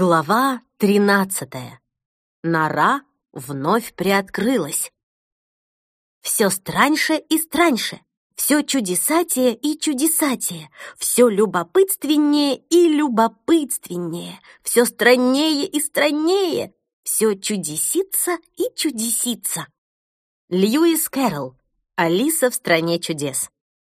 Глава 13. Нора вновь приоткрылась. Все страньше и страньше, все чудесатее и чудесатее, все любопытственнее и любопытственнее, все страннее и страннее, все чудесится и чудесится. Льюис Кэрролл. Алиса в стране чудес.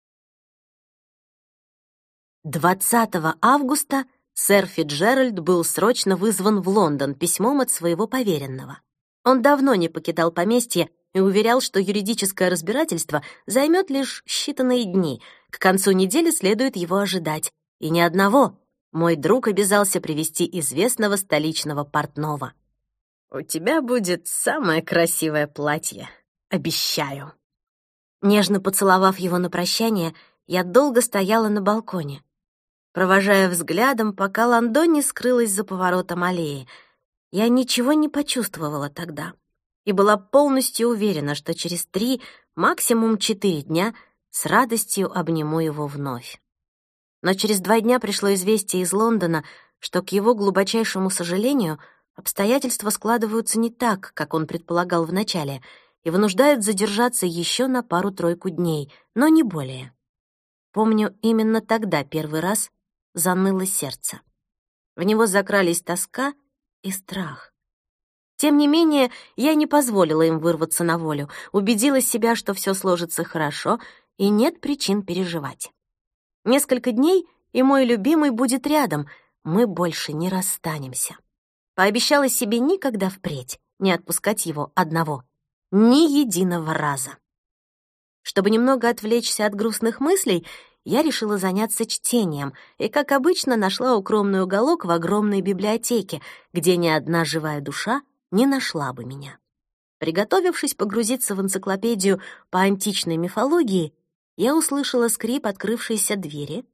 20 августа сэр Фицджеральд был срочно вызван в Лондон письмом от своего поверенного. Он давно не покидал поместье и уверял, что юридическое разбирательство займет лишь считанные дни. К концу недели следует его ожидать. И ни одного. Мой друг обязался привезти известного столичного портного. «У тебя будет самое красивое платье, обещаю». Нежно поцеловав его на прощание, я долго стояла на балконе, провожая взглядом, пока Ландо не скрылась за поворотом аллеи. Я ничего не почувствовала тогда и была полностью уверена, что через 3, максимум 4 дня с радостью обниму его вновь. Но через 2 дня пришло известие из Лондона, что, к его глубочайшему сожалению, обстоятельства складываются не так, как он предполагал вначале, и вынуждают задержаться еще на пару-тройку дней, но не более. Помню, именно тогда первый раз заныло сердце. В него закрались тоска и страх. Тем не менее, я не позволила им вырваться на волю, убедила себя, что все сложится хорошо и нет причин переживать. Несколько дней, и мой любимый будет рядом, мы больше не расстанемся. Пообещала себе никогда впредь не отпускать его одного, ни единого раза. Чтобы немного отвлечься от грустных мыслей, я решила заняться чтением и, как обычно, нашла укромный уголок в огромной библиотеке, где ни одна живая душа не нашла бы меня. Приготовившись погрузиться в энциклопедию по античной мифологии, я услышала скрип открывшейся двери,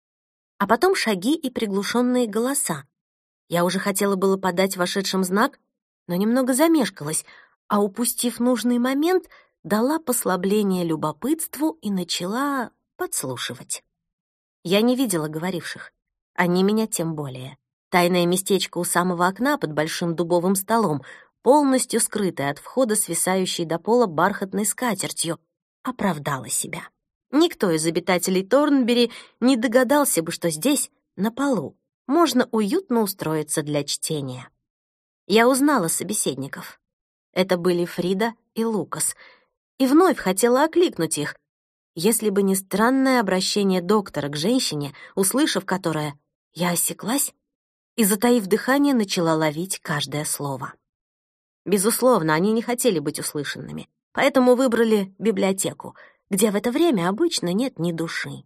а потом шаги и приглушенные голоса. Я уже хотела было подать вошедшим знак, но немного замешкалась, а, упустив нужный момент, дала послабление любопытству и начала подслушивать. Я не видела говоривших, они меня тем более. Тайное местечко у самого окна под большим дубовым столом, полностью скрытое от входа, свисающей до пола бархатной скатертью, оправдало себя. Никто из обитателей Торнбери не догадался бы, что здесь, на полу, можно уютно устроиться для чтения. Я узнала собеседников. Это были Фрида и Лукас, и вновь хотела окликнуть их, если бы не странное обращение доктора к женщине, услышав которое, я осеклась и, затаив дыхание, начала ловить каждое слово. Безусловно, они не хотели быть услышанными, поэтому выбрали библиотеку, где в это время обычно нет ни души.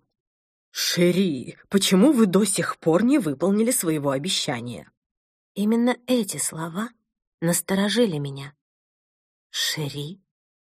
«Шери, почему вы до сих пор не выполнили своего обещания?» Именно эти слова насторожили меня. «Шери?»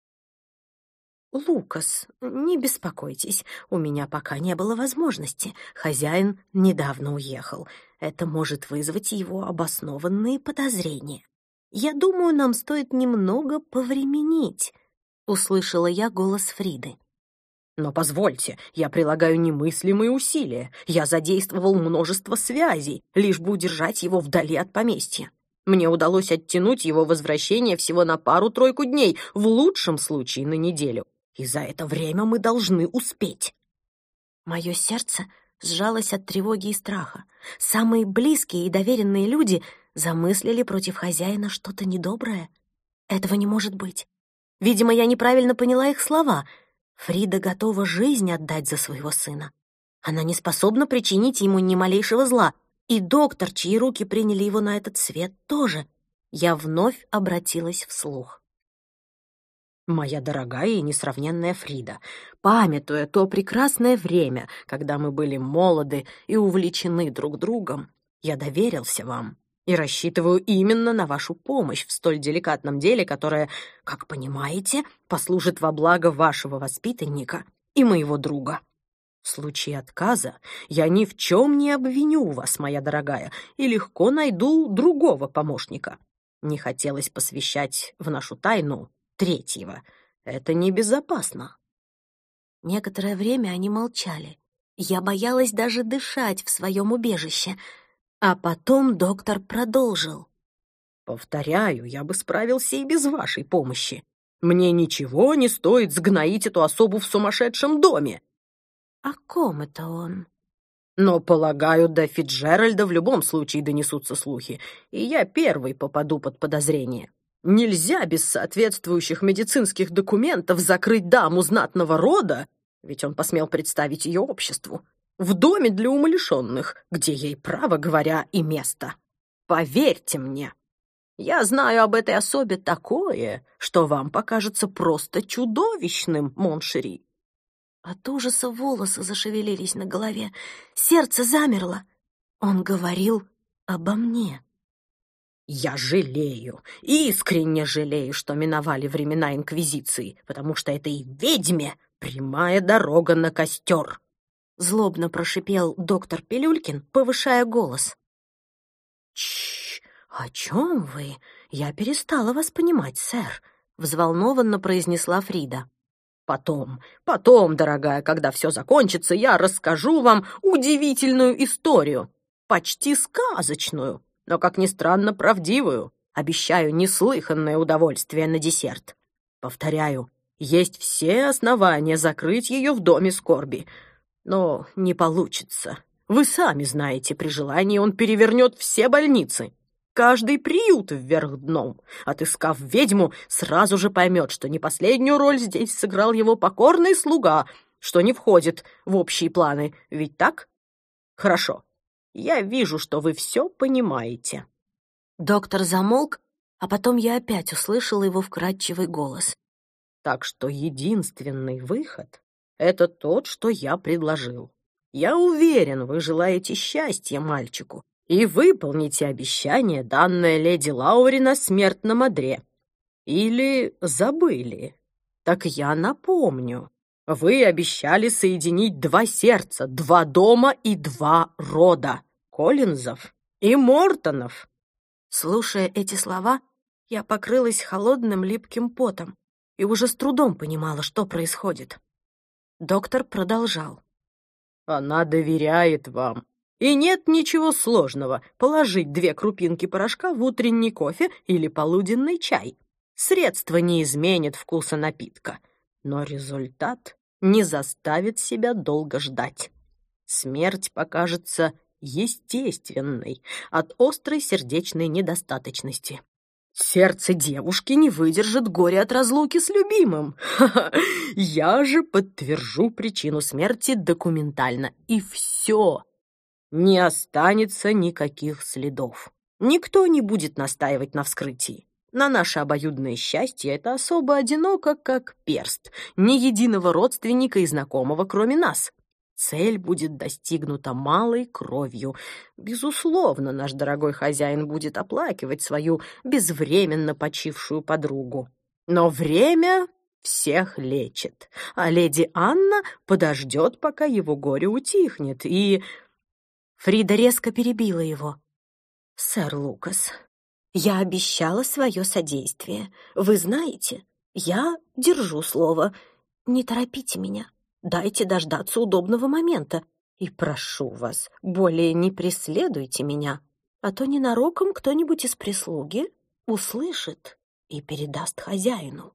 «Лукас, не беспокойтесь, у меня пока не было возможности. Хозяин недавно уехал. Это может вызвать его обоснованные подозрения. Я думаю, нам стоит немного повременить», — услышала я голос Фриды. «Но позвольте, я прилагаю немыслимые усилия. Я задействовал множество связей, лишь бы удержать его вдали от поместья. Мне удалось оттянуть его возвращение всего на пару-тройку дней, в лучшем случае на неделю. И за это время мы должны успеть». Мое сердце сжалось от тревоги и страха. Самые близкие и доверенные люди замыслили против хозяина что-то недоброе. Этого не может быть. Видимо, я неправильно поняла их слова. Фрида готова жизнь отдать за своего сына. Она не способна причинить ему ни малейшего зла. И доктор, чьи руки приняли его на этот свет, тоже. Я вновь обратилась вслух. «Моя дорогая и несравненная Фрида, памятуя то прекрасное время, когда мы были молоды и увлечены друг другом, я доверился вам и рассчитываю именно на вашу помощь в столь деликатном деле, которое, как понимаете, послужит во благо вашего воспитанника и моего друга. В случае отказа я ни в чем не обвиню вас, моя дорогая, и легко найду другого помощника. Не хотелось посвящать в нашу тайну третьего. Это небезопасно». Некоторое время они молчали. Я боялась даже дышать в своем убежище. А потом доктор продолжил. Повторяю, я бы справился и без вашей помощи. Мне ничего не стоит сгноить эту особу в сумасшедшем доме. О ком это он? Но, полагаю, до Фицджеральда в любом случае донесутся слухи, и я первый попаду под подозрение. Нельзя без соответствующих медицинских документов закрыть даму знатного рода, ведь он посмел представить ее обществу, в доме для умалишенных, где ей, право говоря, и место. Поверьте мне, я знаю об этой особе такое, что вам покажется просто чудовищным, Моншери. От ужаса волосы зашевелились на голове, сердце замерло. Он говорил обо мне. Я жалею, искренне жалею, что миновали времена Инквизиции, потому что этой ведьме прямая дорога на костер. Злобно прошипел доктор Пилюлькин, повышая голос. Чш, о чем вы? Я перестала вас понимать, сэр, взволнованно произнесла Фрида. Потом, дорогая, когда все закончится, я расскажу вам удивительную историю, почти сказочную, но, как ни странно, правдивую. Обещаю неслыханное удовольствие на десерт. Повторяю, есть все основания закрыть ее в доме скорби, но не получится. Вы сами знаете, при желании он перевернет все больницы. Каждый приют вверх дном. Отыскав ведьму, сразу же поймет, что не последнюю роль здесь сыграл его покорный слуга, что не входит в общие планы. Ведь так? Хорошо. Я вижу, что вы все понимаете. Доктор замолк, а потом я опять услышала его вкрадчивый голос. Так что единственный выход — это тот, что я предложил. Я уверен, вы желаете счастья мальчику и выполните обещание, данное леди Лаури на смертном одре. Или забыли? Так я напомню. Вы обещали соединить 2 сердца, 2 дома и 2 рода — Коллинзов и Мортонов. Слушая эти слова, я покрылась холодным липким потом и уже с трудом понимала, что происходит. Доктор продолжал. Она доверяет вам. И нет ничего сложного положить 2 крупинки порошка в утренний кофе или полуденный чай. Средство не изменит вкуса напитка, но результат не заставит себя долго ждать. Смерть покажется естественной от острой сердечной недостаточности. Сердце девушки не выдержит горя от разлуки с любимым. Я же подтвержу причину смерти документально, и все. Не останется никаких следов. Никто не будет настаивать на вскрытии. На наше обоюдное счастье это особо одиноко, как перст. Ни единого родственника и знакомого, кроме нас. Цель будет достигнута малой кровью. Безусловно, наш дорогой хозяин будет оплакивать свою безвременно почившую подругу. Но время всех лечит, а леди Анна подождет, пока его горе утихнет, и... Фрида резко перебила его. «Сэр Лукас, я обещала свое содействие. Вы знаете, я держу слово. Не торопите меня. Дайте дождаться удобного момента. И прошу вас, более не преследуйте меня, а то ненароком кто-нибудь из прислуги услышит и передаст хозяину».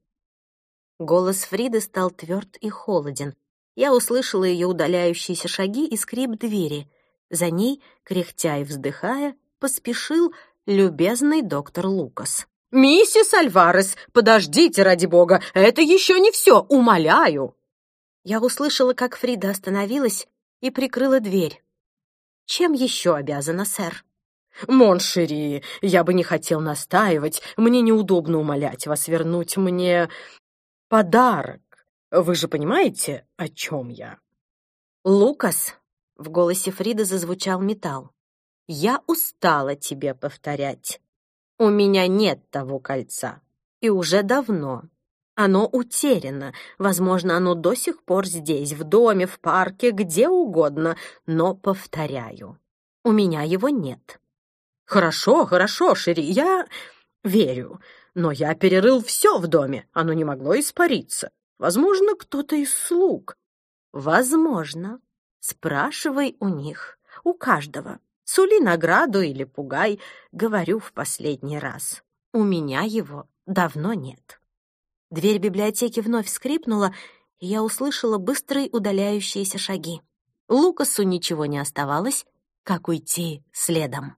Голос Фриды стал тверд и холоден. Я услышала ее удаляющиеся шаги и скрип двери. За ней, кряхтя и вздыхая, поспешил любезный доктор Лукас. «Миссис Альварес, подождите, ради бога, это еще не все, умоляю!» Я услышала, как Фрида остановилась и прикрыла дверь. «Чем еще обязана, сэр?» «Моншери, я бы не хотел настаивать, мне неудобно умолять вас вернуть мне подарок. Вы же понимаете, о чем я?» «Лукас», — в голосе Фриды зазвучал металл, «я устала тебе повторять. У меня нет того кольца, и уже давно. Оно утеряно, возможно, оно до сих пор здесь, в доме, в парке, где угодно, но, повторяю, у меня его нет». «Хорошо, Шери, я верю, но я перерыл все в доме, оно не могло испариться. Возможно, кто-то из слуг». «Возможно. Спрашивай у них, у каждого. Сули награду или пугай, говорю в последний раз. У меня его давно нет». Дверь библиотеки вновь скрипнула, и я услышала быстрые удаляющиеся шаги. Лукасу ничего не оставалось, как уйти следом.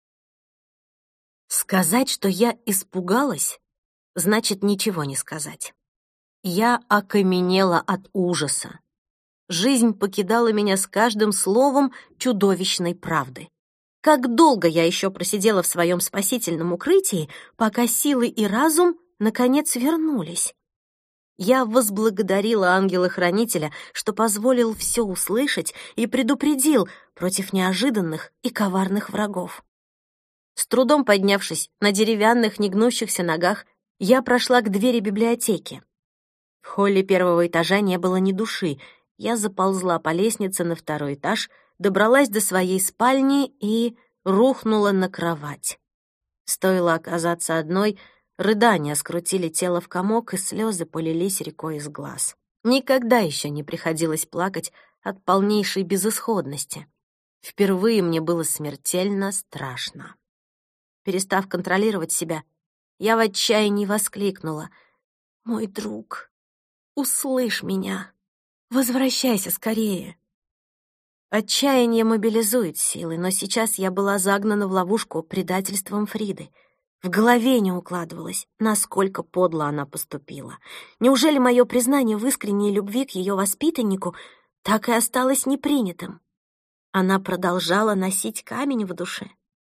Сказать, что я испугалась, значит ничего не сказать. Я окаменела от ужаса. Жизнь покидала меня с каждым словом чудовищной правды. Как долго я еще просидела в своем спасительном укрытии, пока силы и разум наконец вернулись? Я возблагодарила ангела-хранителя, что позволил все услышать и предупредил против неожиданных и коварных врагов. С трудом поднявшись на деревянных негнущихся ногах, я прошла к двери библиотеки. В холле первого этажа не было ни души. Я заползла по лестнице на второй этаж, добралась до своей спальни и рухнула на кровать. Стоило оказаться одной, рыдания скрутили тело в комок, и слезы полились рекой из глаз. Никогда еще не приходилось плакать от полнейшей безысходности. Впервые мне было смертельно страшно. Перестав контролировать себя, я в отчаянии воскликнула: «Мой друг, услышь меня! Возвращайся скорее!» Отчаяние мобилизует силы, но сейчас я была загнана в ловушку предательством Фриды. В голове не укладывалось, насколько подло она поступила. Неужели мое признание в искренней любви к ее воспитаннику так и осталось непринятым? Она продолжала носить камень в душе.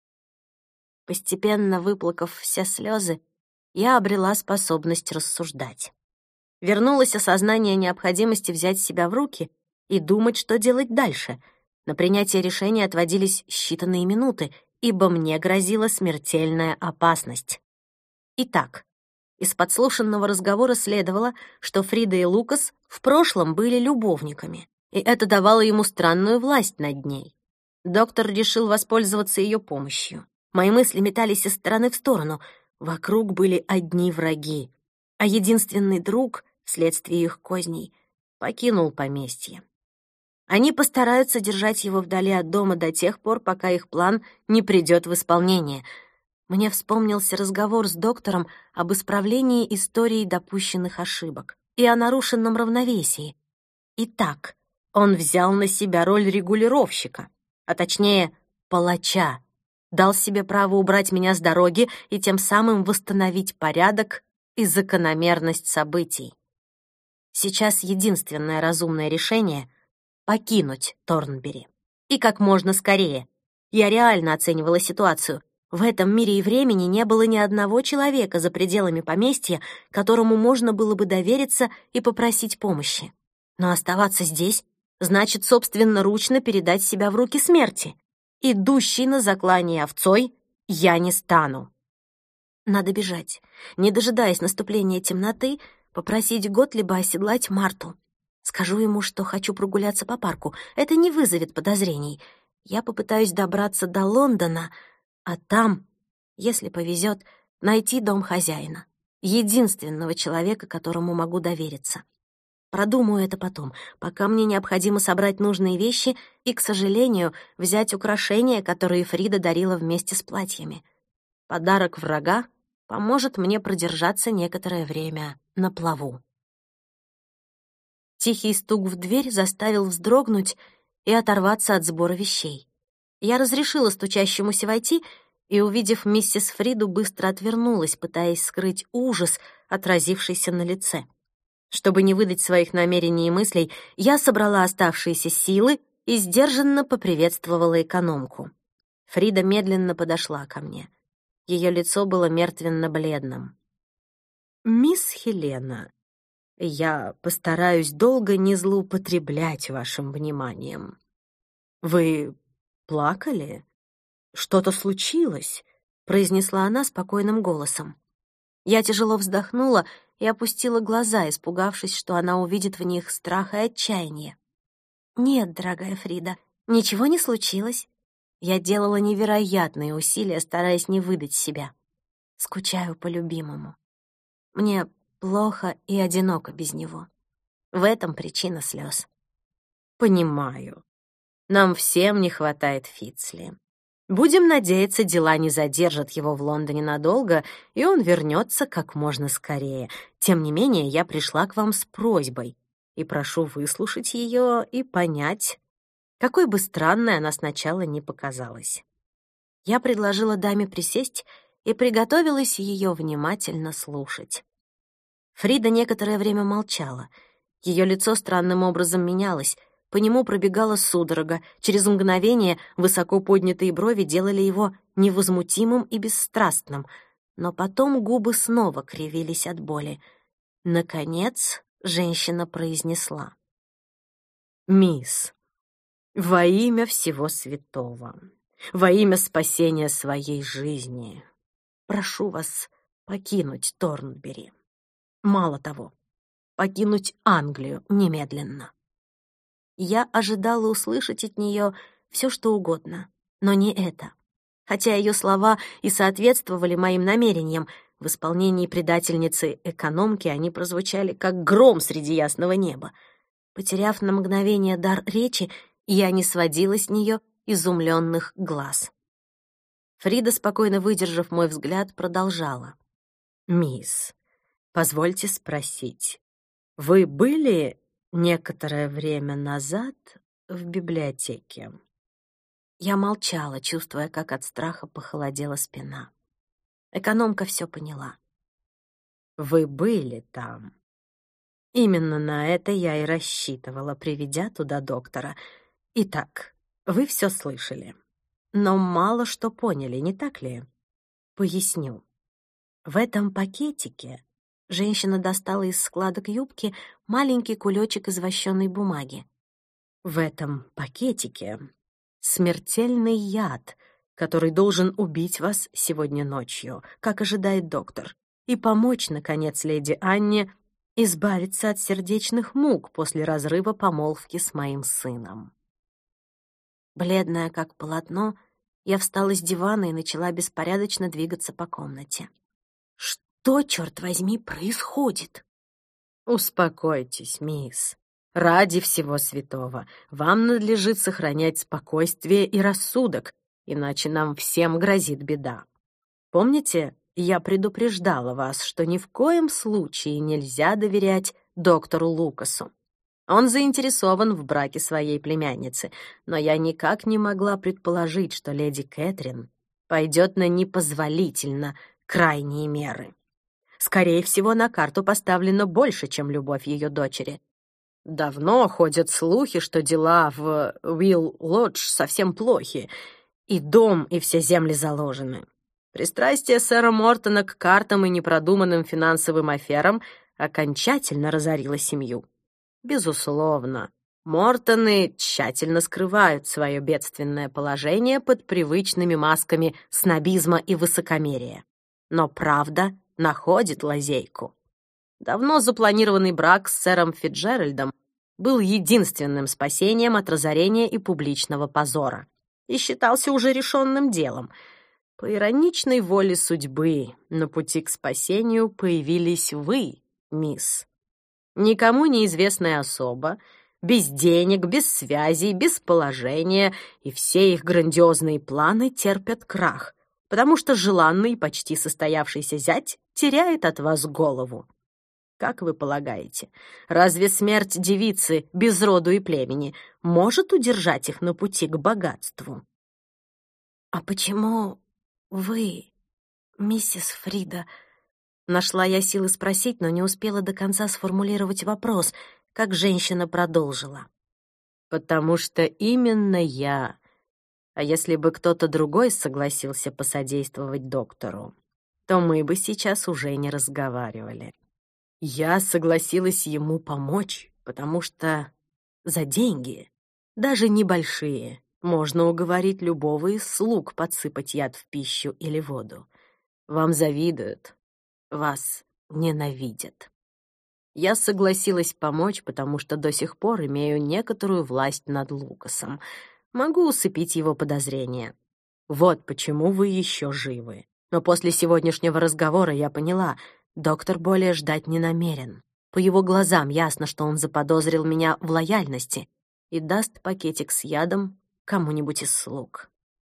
Постепенно выплакав все слезы, я обрела способность рассуждать. Вернулось осознание необходимости взять себя в руки и думать, что делать дальше. На принятие решения отводились считанные минуты, ибо мне грозила смертельная опасность. Итак, из подслушанного разговора следовало, что Фрида и Лукас в прошлом были любовниками, и это давало ему странную власть над ней. Доктор решил воспользоваться ее помощью. Мои мысли метались из стороны в сторону. Вокруг были одни враги, а единственный друг, вследствие их козней, покинул поместье. Они постараются держать его вдали от дома до тех пор, пока их план не придет в исполнение. Мне вспомнился разговор с доктором об исправлении истории допущенных ошибок и о нарушенном равновесии. Итак, он взял на себя роль регулировщика, а точнее, палача, дал себе право убрать меня с дороги и тем самым восстановить порядок и закономерность событий. Сейчас единственное разумное решение — покинуть Торнбери. И как можно скорее. Я реально оценивала ситуацию. В этом мире и времени не было ни одного человека за пределами поместья, которому можно было бы довериться и попросить помощи. Но оставаться здесь значит собственноручно передать себя в руки смерти. Идущей на заклание овцой я не стану. Надо бежать. Не дожидаясь наступления темноты, попросить Готлиба оседлать Марту. Скажу ему, что хочу прогуляться по парку. Это не вызовет подозрений. Я попытаюсь добраться до Лондона, а там, если повезет, найти дом хозяина. Единственного человека, которому могу довериться. Продумаю это потом, пока мне необходимо собрать нужные вещи и, к сожалению, взять украшения, которые Фрида дарила вместе с платьями. Подарок врага поможет мне продержаться некоторое время на плаву. Тихий стук в дверь заставил вздрогнуть и оторваться от сбора вещей. Я разрешила стучащемуся войти и, увидев миссис Фриду, быстро отвернулась, пытаясь скрыть ужас, отразившийся на лице. Чтобы не выдать своих намерений и мыслей, я собрала оставшиеся силы и сдержанно поприветствовала экономку. Фрида медленно подошла ко мне. Ее лицо было мертвенно-бледным. «Мисс Хелена, я постараюсь долго не злоупотреблять вашим вниманием. Вы плакали? Что-то случилось?» — произнесла она спокойным голосом. Я тяжело вздохнула и опустила глаза, испугавшись, что она увидит в них страх и отчаяние. «Нет, дорогая Фрида, ничего не случилось. Я делала невероятные усилия, стараясь не выдать себя. Скучаю по любимому. Мне плохо и одиноко без него. В этом причина слез». «Понимаю. Нам всем не хватает Фицли. Будем надеяться, дела не задержат его в Лондоне надолго, и он вернется как можно скорее. Тем не менее, я пришла к вам с просьбой и прошу выслушать ее и понять, какой бы странной она сначала ни показалась. Я предложила даме присесть и приготовилась ее внимательно слушать. Фрида некоторое время молчала. Ее лицо странным образом менялось, по нему пробегала судорога, через мгновение высоко поднятые брови делали его невозмутимым и бесстрастным, но потом губы снова кривились от боли. Наконец женщина произнесла: «Мисс, во имя всего святого, во имя спасения своей жизни, прошу вас покинуть Торнбери. Мало того, покинуть Англию немедленно». Я ожидала услышать от нее все, что угодно, но не это. Хотя ее слова и соответствовали моим намерениям, в исполнении предательницы-экономки они прозвучали как гром среди ясного неба. Потеряв на мгновение дар речи, я не сводила с нее изумленных глаз. Фрида, спокойно выдержав мой взгляд, продолжала: «Мисс, позвольте спросить, вы были некоторое время назад в библиотеке?» Я молчала, чувствуя, как от страха похолодела спина. Экономка все поняла. «Вы были там. Именно на это я и рассчитывала, приведя туда доктора. Итак, вы все слышали, но мало что поняли, не так ли? Поясню. В этом пакетике женщина достала из складок юбки маленький кулечек из вощеной бумаги. В этом пакетике смертельный яд, который должен убить вас сегодня ночью, как ожидает доктор, и помочь, наконец, леди Анне избавиться от сердечных мук после разрыва помолвки с моим сыном. Бледная, как полотно, я встала с дивана и начала беспорядочно двигаться по комнате. Что, черт возьми, происходит? Успокойтесь, мисс. Ради всего святого, вам надлежит сохранять спокойствие и рассудок, иначе нам всем грозит беда. Помните, я предупреждала вас, что ни в коем случае нельзя доверять доктору Лукасу. Он заинтересован в браке своей племянницы, но я никак не могла предположить, что леди Кэтрин пойдет на непозволительно крайние меры. Скорее всего, на карту поставлено больше, чем любовь ее дочери. Давно ходят слухи, что дела в Уилл-Лодж совсем плохи, и дом, и все земли заложены. Пристрастие сэра Мортона к картам и непродуманным финансовым аферам окончательно разорило семью. Безусловно, Мортоны тщательно скрывают свое бедственное положение под привычными масками снобизма и высокомерия. Но правда находит лазейку. Давно запланированный брак с сэром Фитджеральдом был единственным спасением от разорения и публичного позора и считался уже решенным делом. По ироничной воле судьбы на пути к спасению появились вы, мисс. Никому неизвестная особа, без денег, без связей, без положения, и все их грандиозные планы терпят крах, потому что желанный, почти состоявшийся зять теряет от вас голову. Как вы полагаете, разве смерть девицы без роду и племени может удержать их на пути к богатству? «А почему вы, миссис Фрида?» Нашла я силы спросить, но не успела до конца сформулировать вопрос, как женщина продолжила. «Потому что именно я. А если бы кто-то другой согласился посодействовать доктору, то мы бы сейчас уже не разговаривали. Я согласилась ему помочь, потому что за деньги, даже небольшие, можно уговорить любого из слуг подсыпать яд в пищу или воду. Вам завидуют, вас ненавидят. Я согласилась помочь, потому что до сих пор имею некоторую власть над Лукасом. Могу усыпить его подозрения. Вот почему вы еще живы. Но после сегодняшнего разговора я поняла, доктор более ждать не намерен. По его глазам ясно, что он заподозрил меня в лояльности и даст пакетик с ядом кому-нибудь из слуг.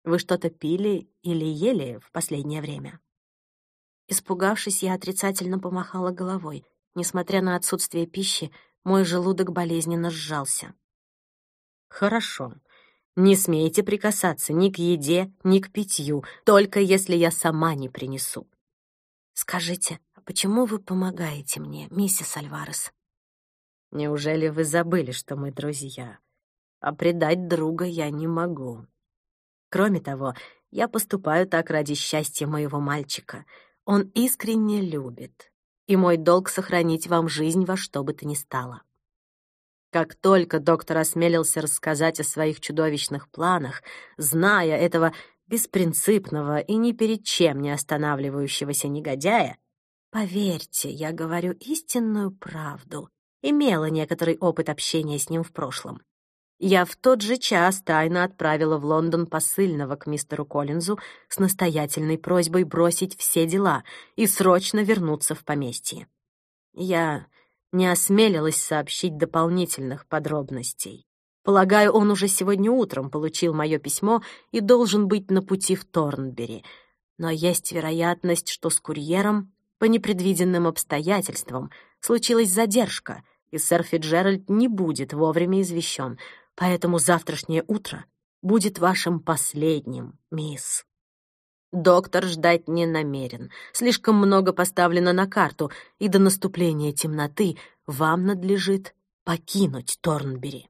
Вы что-то пили или ели в последнее время?» Испугавшись, я отрицательно помахала головой. Несмотря на отсутствие пищи, мой желудок болезненно сжался. «Хорошо. Не смейте прикасаться ни к еде, ни к питью, только если я сама не принесу». «Скажите, а почему вы помогаете мне, миссис Альварес?» «Неужели вы забыли, что мы друзья? А предать друга я не могу. Кроме того, я поступаю так ради счастья моего мальчика. Он искренне любит, и мой долг — сохранить вам жизнь во что бы то ни стало». Как только доктор осмелился рассказать о своих чудовищных планах, зная этого беспринципного и ни перед чем не останавливающегося негодяя, поверьте, я говорю истинную правду, имела некоторый опыт общения с ним в прошлом. Я в тот же час тайно отправила в Лондон посыльного к мистеру Коллинзу с настоятельной просьбой бросить все дела и срочно вернуться в поместье. Я не осмелилась сообщить дополнительных подробностей. Полагаю, он уже сегодня утром получил мое письмо и должен быть на пути в Торнбери. Но есть вероятность, что с курьером по непредвиденным обстоятельствам случилась задержка, и сэр Фицджеральд не будет вовремя извещен, поэтому завтрашнее утро будет вашим последним, мисс. Доктор ждать не намерен. Слишком много поставлено на карту, и до наступления темноты вам надлежит покинуть Торнбери».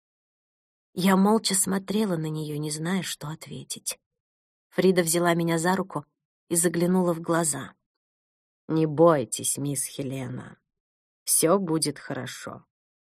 Я молча смотрела на нее, не зная, что ответить. Фрида взяла меня за руку и заглянула в глаза. «Не бойтесь, мисс Хелена. Все будет хорошо.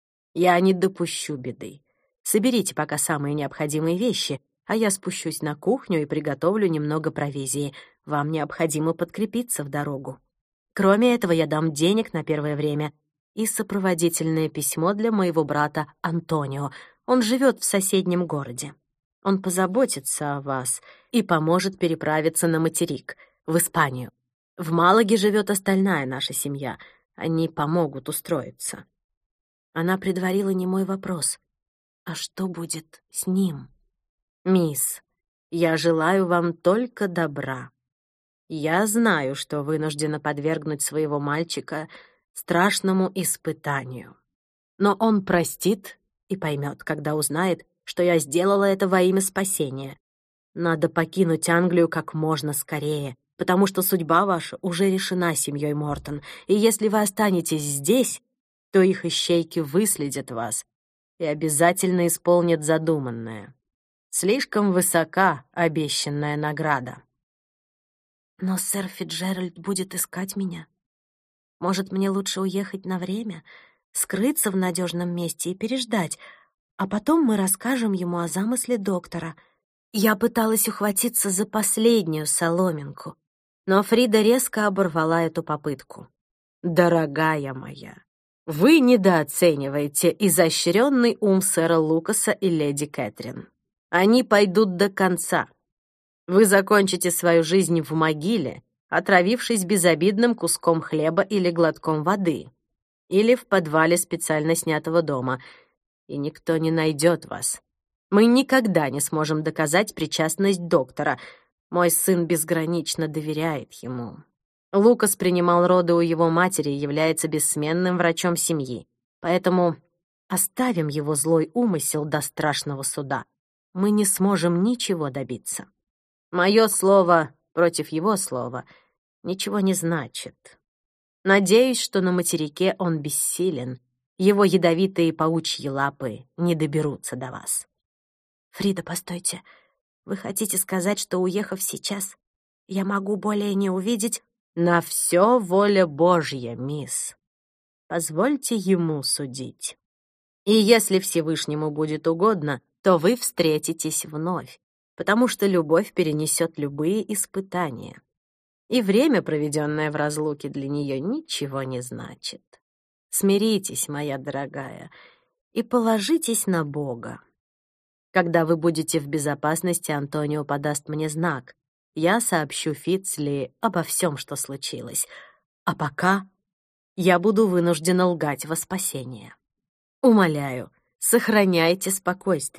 Я не допущу беды. Соберите пока самые необходимые вещи, а я спущусь на кухню и приготовлю немного провизии. Вам необходимо подкрепиться в дорогу. Кроме этого, я дам денег на первое время и сопроводительное письмо для моего брата Антонио. Он живет в соседнем городе. Он позаботится о вас и поможет переправиться на материк, в Испанию. В Малаге живет остальная наша семья. Они помогут устроиться». Она предварила немой вопрос. «А что будет с ним?» «Мисс, я желаю вам только добра. Я знаю, что вынуждена подвергнуть своего мальчика страшному испытанию. Но он простит и поймет, когда узнает, что я сделала это во имя спасения. Надо покинуть Англию как можно скорее, потому что судьба ваша уже решена семьей Мортон, и если вы останетесь здесь, то их ищейки выследят вас и обязательно исполнят задуманное. Слишком высока обещанная награда». «Но сэр Фицджеральд будет искать меня. Может, мне лучше уехать на время, скрыться в надежном месте и переждать, а потом мы расскажем ему о замысле доктора». Я пыталась ухватиться за последнюю соломинку, но Фрида резко оборвала эту попытку. «Дорогая моя, вы недооцениваете изощренный ум сэра Лукаса и леди Кэтрин. Они пойдут до конца. Вы закончите свою жизнь в могиле, отравившись безобидным куском хлеба или глотком воды, или в подвале специально снятого дома, и никто не найдет вас. Мы никогда не сможем доказать причастность доктора. Мой сын безгранично доверяет ему. Лукас принимал роды у его матери и является бессменным врачом семьи. Поэтому оставим его злой умысел до страшного суда. Мы не сможем ничего добиться. Мое слово против его слова ничего не значит. Надеюсь, что на материке он бессилен. Его ядовитые паучьи лапы не доберутся до вас». «Фрида, постойте. Вы хотите сказать, что, уехав сейчас, я могу более не увидеть...» «На все воля Божья, мисс. Позвольте ему судить. И если Всевышнему будет угодно, то вы встретитесь вновь, потому что любовь перенесет любые испытания. И время, проведенное в разлуке, для нее ничего не значит. Смиритесь, моя дорогая, и положитесь на Бога. Когда вы будете в безопасности, Антонио подаст мне знак. Я сообщу Фицли обо всем, что случилось. А пока я буду вынуждена лгать во спасение. Умоляю, сохраняйте спокойствие.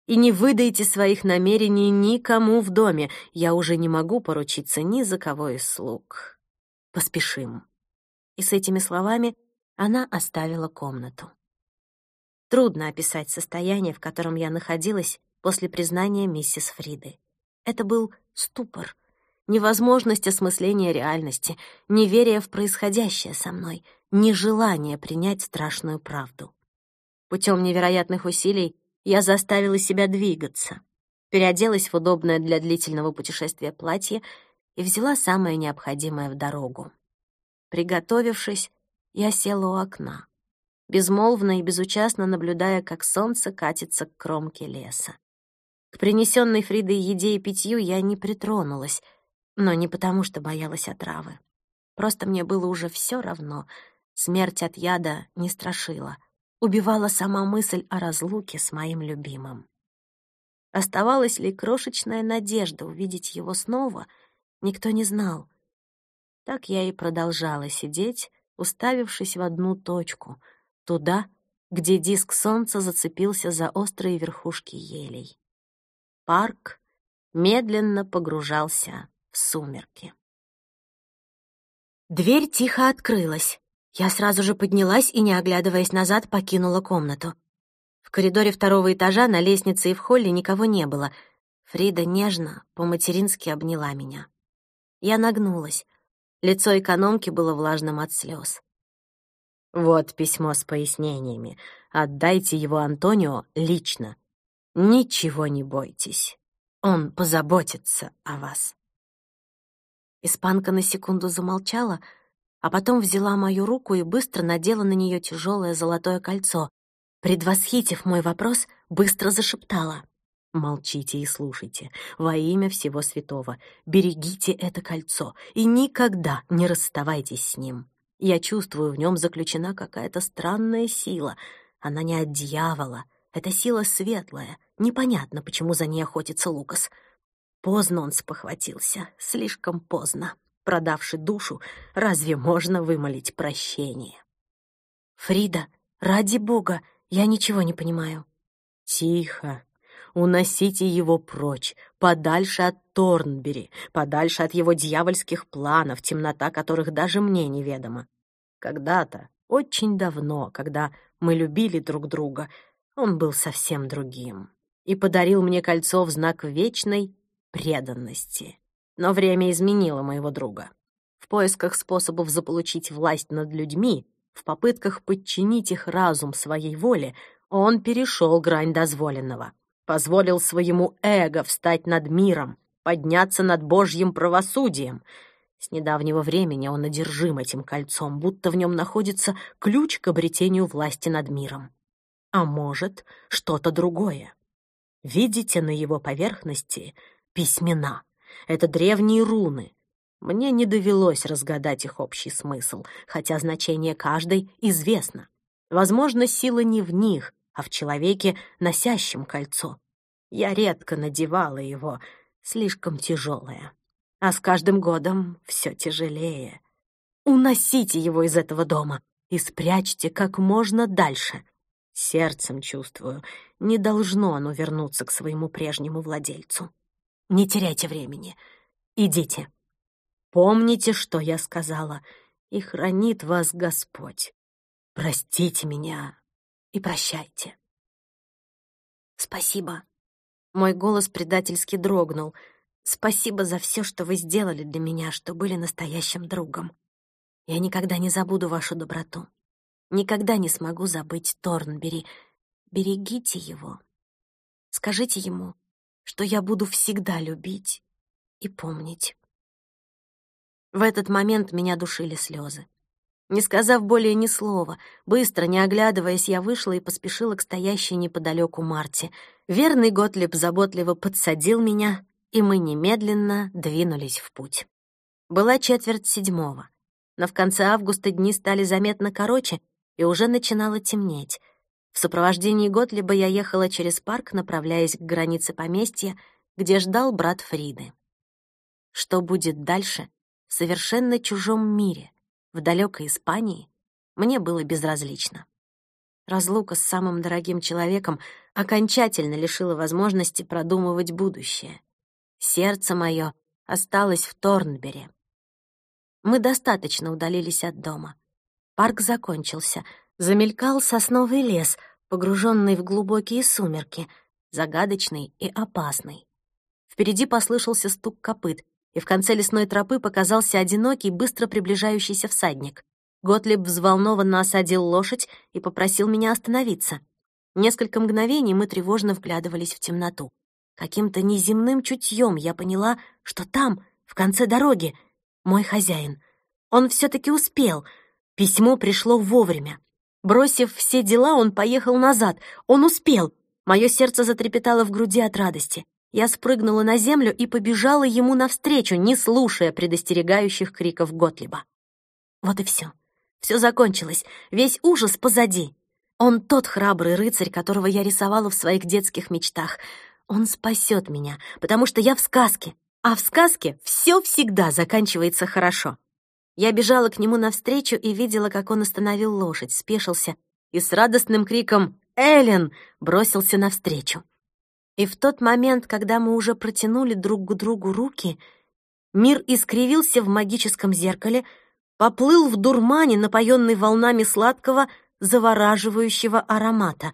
И не выдайте своих намерений никому в доме. Я уже не могу поручиться ни за кого из слуг. Поспешим». И с этими словами она оставила комнату. Трудно описать состояние, в котором я находилась после признания миссис Фриды. Это был ступор, невозможность осмысления реальности, неверие в происходящее со мной, нежелание принять страшную правду. Путем невероятных усилий я заставила себя двигаться, переоделась в удобное для длительного путешествия платье и взяла самое необходимое в дорогу. Приготовившись, я села у окна, безмолвно и безучастно наблюдая, как солнце катится к кромке леса. К принесенной Фридой еде и питью я не притронулась, но не потому, что боялась отравы. Просто мне было уже все равно. Смерть от яда не страшила. Убивала сама мысль о разлуке с моим любимым. Оставалась ли крошечная надежда увидеть его снова, никто не знал. Так я и продолжала сидеть, уставившись в одну точку, туда, где диск солнца зацепился за острые верхушки елей. Парк медленно погружался в сумерки. Дверь тихо открылась. Я сразу же поднялась и, не оглядываясь назад, покинула комнату. В коридоре второго этажа, на лестнице и в холле никого не было. Фрида нежно, по-матерински обняла меня. Я нагнулась. Лицо экономки было влажным от слез. «Вот письмо с пояснениями. Отдайте его Антонио лично. Ничего не бойтесь. Он позаботится о вас». Испанка на секунду замолчала, а потом взяла мою руку и быстро надела на нее тяжелое золотое кольцо. Предвосхитив мой вопрос, быстро зашептала: «Молчите и слушайте. Во имя всего святого берегите это кольцо и никогда не расставайтесь с ним. Я чувствую, в нем заключена какая-то странная сила. Она не от дьявола. Это сила светлая. Непонятно, почему за ней охотится Лукас. Поздно он спохватился, слишком поздно. Продавши душу, разве можно вымолить прощение?» «Фрида, ради бога, я ничего не понимаю». «Тихо. Уносите его прочь, подальше от Торнбери, подальше от его дьявольских планов, темнота которых даже мне неведома. Когда-то, очень давно, когда мы любили друг друга, он был совсем другим и подарил мне кольцо в знак вечной преданности. Но время изменило моего друга. В поисках способов заполучить власть над людьми, в попытках подчинить их разум своей воле, он перешел грань дозволенного, позволил своему эго встать над миром, подняться над Божьим правосудием. С недавнего времени он одержим этим кольцом, будто в нем находится ключ к обретению власти над миром. А может, что-то другое. Видите на его поверхности письмена? Это древние руны. Мне не довелось разгадать их общий смысл, хотя значение каждой известно. Возможно, сила не в них, а в человеке, носящем кольцо. Я редко надевала его, слишком тяжелое. А с каждым годом все тяжелее. Уносите его из этого дома и спрячьте как можно дальше. Сердцем чувствую, не должно оно вернуться к своему прежнему владельцу. Не теряйте времени. Идите. Помните, что я сказала, и хранит вас Господь. Простите меня и прощайте». «Спасибо». Мой голос предательски дрогнул. «Спасибо за все, что вы сделали для меня, что были настоящим другом. Я никогда не забуду вашу доброту. Никогда не смогу забыть Торнбери. Берегите его. Скажите ему, что я буду всегда любить и помнить». В этот момент меня душили слезы. Не сказав более ни слова, быстро, не оглядываясь, я вышла и поспешила к стоящей неподалеку Марте. Верный Готлиб заботливо подсадил меня, и мы немедленно двинулись в путь. Была 6:45, но в конце августа дни стали заметно короче, и уже начинало темнеть. В сопровождении Готлиба я ехала через парк, направляясь к границе поместья, где ждал брат Фриды. Что будет дальше, в совершенно чужом мире, в далекой Испании, мне было безразлично. Разлука с самым дорогим человеком окончательно лишила возможности продумывать будущее. Сердце мое осталось в Торнбери. Мы достаточно удалились от дома. Парк закончился. Замелькал сосновый лес, погруженный в глубокие сумерки, загадочный и опасный. Впереди послышался стук копыт, и в конце лесной тропы показался одинокий, быстро приближающийся всадник. Готлиб взволнованно осадил лошадь и попросил меня остановиться. Несколько мгновений мы тревожно вглядывались в темноту. Каким-то неземным чутьем я поняла, что там, в конце дороги, мой хозяин. Он все-таки успел. Письмо пришло вовремя. Бросив все дела, он поехал назад. Он успел. Мое сердце затрепетало в груди от радости. Я спрыгнула на землю и побежала ему навстречу, не слушая предостерегающих криков Готлиба. Вот и все. Все закончилось. Весь ужас позади. Он тот храбрый рыцарь, которого я рисовала в своих детских мечтах. Он спасет меня, потому что я в сказке. А в сказке все всегда заканчивается хорошо. Я бежала к нему навстречу и видела, как он остановил лошадь, спешился и с радостным криком «Эллен!» бросился навстречу. И в тот момент, когда мы уже протянули друг к другу руки, мир искривился в магическом зеркале, поплыл в дурмане, напоенный волнами сладкого, завораживающего аромата.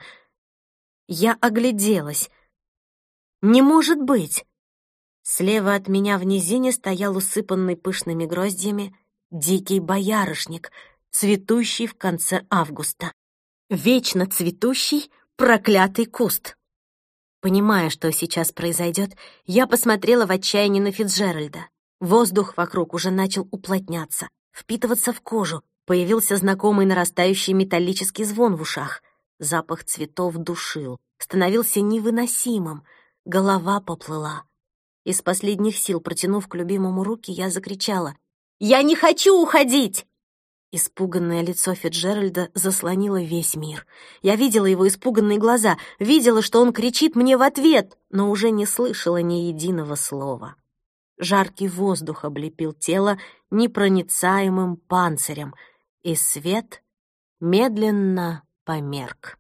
Я огляделась. Не может быть! Слева от меня в низине стоял усыпанный пышными гроздьями дикий боярышник, цветущий в конце августа. Вечно цветущий проклятый куст. Понимая, что сейчас произойдет, я посмотрела в отчаянии на Фицджеральда. Воздух вокруг уже начал уплотняться, впитываться в кожу. Появился знакомый нарастающий металлический звон в ушах. Запах цветов душил, становился невыносимым. Голова поплыла. Из последних сил, протянув к любимому руки, я закричала: «Я не хочу уходить!» Испуганное лицо Фицджеральда заслонило весь мир. Я видела его испуганные глаза, видела, что он кричит мне в ответ, но уже не слышала ни единого слова. Жаркий воздух облепил тело непроницаемым панцирем, и свет медленно померк.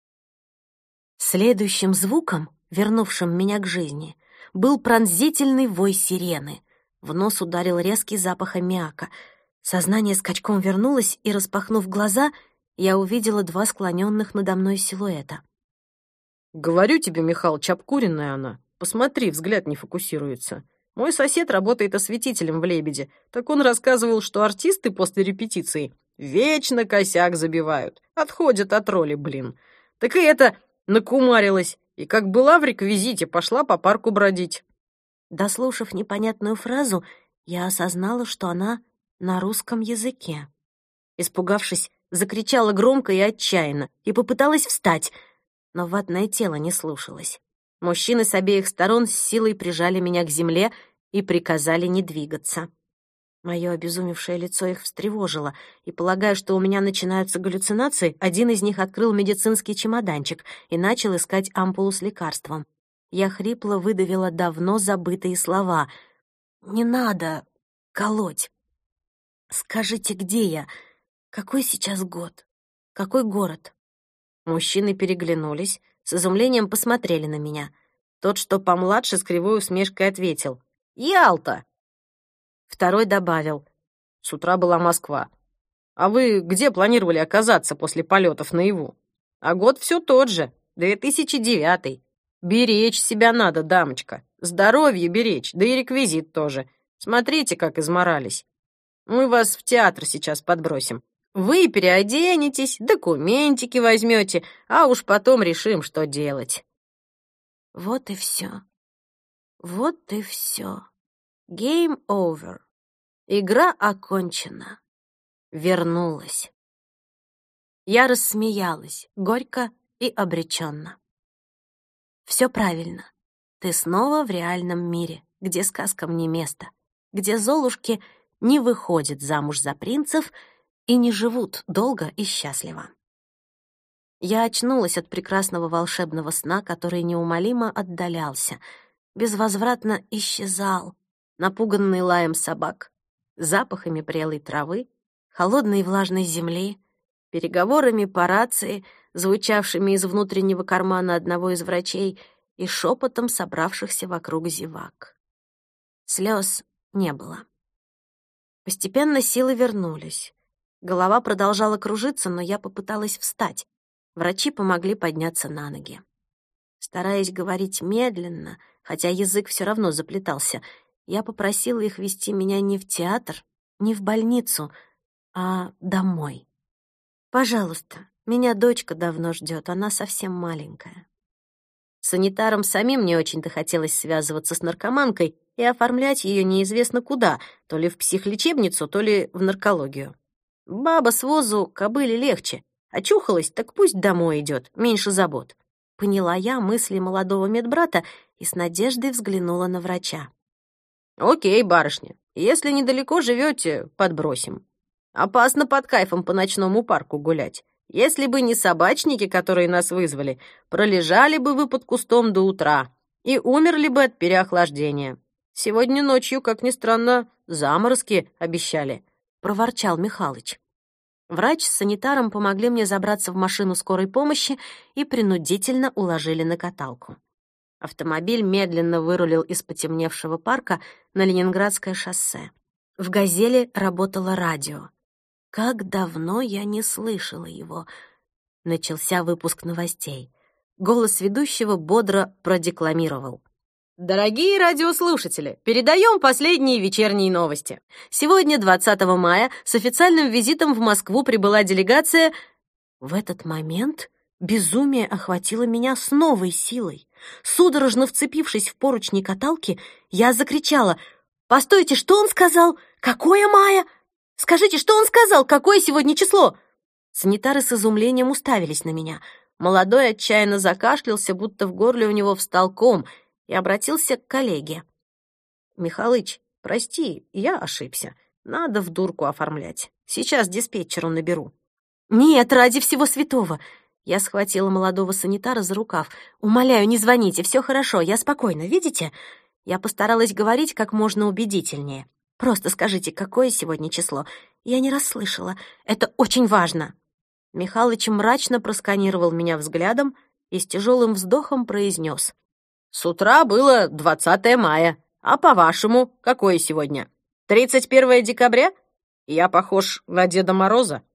Следующим звуком, вернувшим меня к жизни, был пронзительный вой сирены. В нос ударил резкий запах аммиака. Сознание скачком вернулось, и, распахнув глаза, я увидела два склоненных надо мной силуэта. «Говорю тебе, Михалыч, обкуренная она. Посмотри, взгляд не фокусируется. Мой сосед работает осветителем в «Лебеде». Так он рассказывал, что артисты после репетиции вечно косяк забивают. Отходят от роли, блин. Так и это накумарилась. И как была в реквизите, пошла по парку бродить». Дослушав непонятную фразу, я осознала, что она на русском языке. Испугавшись, закричала громко и отчаянно и попыталась встать, но ватное тело не слушалось. Мужчины с обеих сторон с силой прижали меня к земле и приказали не двигаться. Мое обезумевшее лицо их встревожило, и, полагая, что у меня начинаются галлюцинации, один из них открыл медицинский чемоданчик и начал искать ампулу с лекарством. Я хрипло выдавила давно забытые слова. «Не надо колоть. Скажите, где я? Какой сейчас год? Какой город?» Мужчины переглянулись, с изумлением посмотрели на меня. Тот, что помладше, с кривой усмешкой ответил: «Ялта!» Второй добавил: «С утра была Москва. А вы где планировали оказаться после полетов наяву? А год все тот же, 2009. Беречь себя надо, дамочка. Здоровье беречь, да и реквизит тоже. Смотрите, как изморались. Мы вас в театр сейчас подбросим. Вы переоденетесь, документики возьмете, а уж потом решим, что делать». Вот и все. Вот и все. Game over. Игра окончена. Вернулась. Я рассмеялась, горько и обреченно. Все правильно. Ты снова в реальном мире, где сказкам не место, где золушки не выходят замуж за принцев и не живут долго и счастливо. Я очнулась от прекрасного волшебного сна, который неумолимо отдалялся, безвозвратно исчезал, напуганный лаем собак, запахами прелой травы, холодной и влажной земли, переговорами по рации, звучавшими из внутреннего кармана одного из врачей и шепотом собравшихся вокруг зевак. Слез не было. Постепенно силы вернулись. Голова продолжала кружиться, но я попыталась встать. Врачи помогли подняться на ноги. Стараясь говорить медленно, хотя язык все равно заплетался, я попросила их везти меня не в театр, не в больницу, а домой. «Пожалуйста, меня дочка давно ждет, она совсем маленькая». Санитарам самим не очень-то хотелось связываться с наркоманкой и оформлять ее неизвестно куда, то ли в психлечебницу, то ли в наркологию. Баба с возу кобыле легче. Очухалась, так пусть домой идет, меньше забот. Поняла я мысли молодого медбрата и с надеждой взглянула на врача. «Окей, барышня, если недалеко живете, подбросим. Опасно под кайфом по ночному парку гулять. Если бы не собачники, которые нас вызвали, пролежали бы вы под кустом до утра и умерли бы от переохлаждения. Сегодня ночью, как ни странно, заморозки обещали», — проворчал Михалыч. Врач с санитаром помогли мне забраться в машину скорой помощи и принудительно уложили на каталку. Автомобиль медленно вырулил из потемневшего парка на Ленинградское шоссе. В «Газели» работало радио. Как давно я не слышала его. Начался выпуск новостей. Голос ведущего бодро продекламировал. «Дорогие радиослушатели, передаем последние вечерние новости. Сегодня, 20 мая, с официальным визитом в Москву прибыла делегация...» В этот момент безумие охватило меня с новой силой. Судорожно вцепившись в поручни каталки, я закричала: «Постойте, что он сказал? Какое мая? Скажите, что он сказал? Какое сегодня число?» Санитары с изумлением уставились на меня. Молодой отчаянно закашлялся, будто в горле у него встал ком, и обратился к коллеге. «Михалыч, прости, я ошибся. Надо в дурку оформлять. Сейчас диспетчеру наберу». «Нет, ради всего святого!» Я схватила молодого санитара за рукав. «Умоляю, не звоните, все хорошо, я спокойна, видите?» Я постаралась говорить как можно убедительнее. «Просто скажите, какое сегодня число? Я не расслышала. Это очень важно». Михалыч мрачно просканировал меня взглядом и с тяжелым вздохом произнес: «С утра было 20 мая. А по-вашему, какое сегодня? 31 декабря? Я похож на Деда Мороза?»